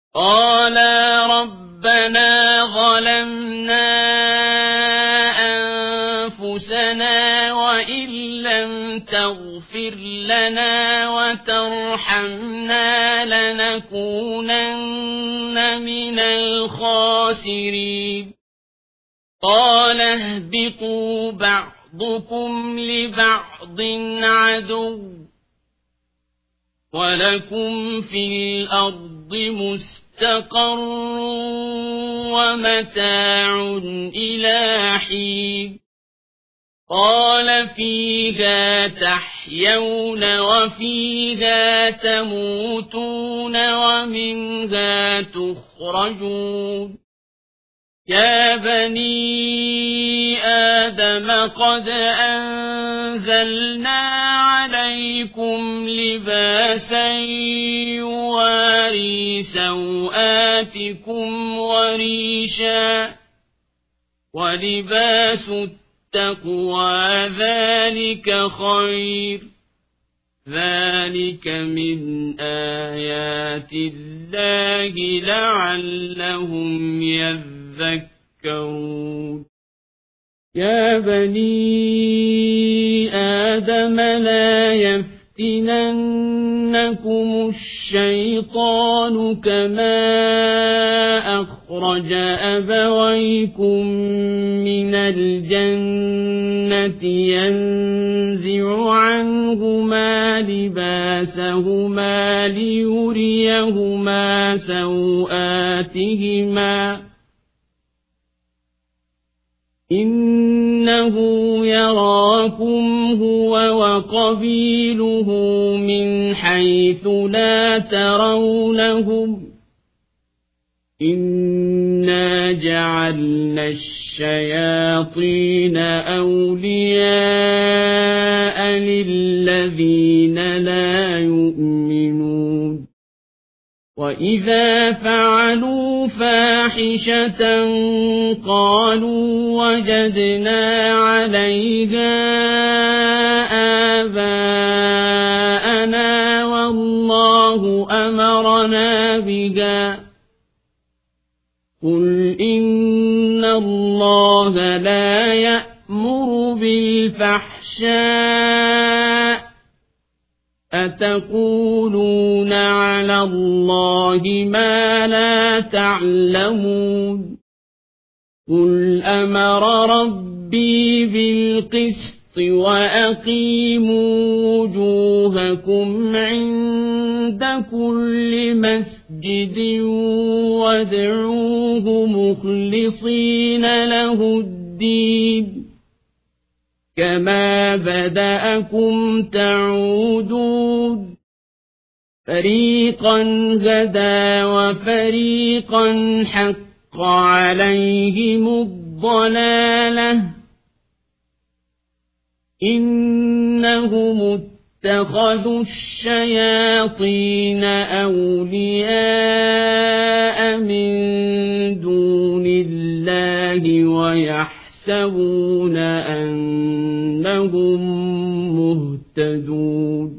قالا ربنا ظلمنا أنفسنا وإن لم تغفر لنا وترحمنا لنكونن من الخاسرين قال اهبطوا بعضكم لبعض عدو ولكم في الأرض مستقر ومتاع إلى حين قال فيها تحيون وفيها تموتون ومنها تخرجون يا بني آدم قد أنزلنا عليكم لباسا يواري سوآتكم وريشا ولباس التقوى ذلك خير ذلك من آيات الله لعلهم يذكرون يا بني آدم لا يفتننكم الشيطان كما أخرج أبويكم من الجنة ينزع عنهما لباسهما ليريهما سوآتهما إنه يراكم هو وقبيله من حيث لا ترونهم إنا جعلنا الشياطين أولياء للذين لا يؤمنون وإذا فعلوا فاحشة قالوا وجدنا عليها آباءنا والله أمرنا بها قل إن الله لا يأمر بالفحشاء أتقولون على الله ما لا تعلمون قل أمر ربي بالقسط وأقيموا وجوهكم عند كل مسجد وادعوه مخلصين له الدين كما بدأكم تعودون فريقا هدى وفريقا حق عليهم الضلالة إنهم اتخذوا الشياطين أولياء من دون الله ويحسبون أنهم مهتدون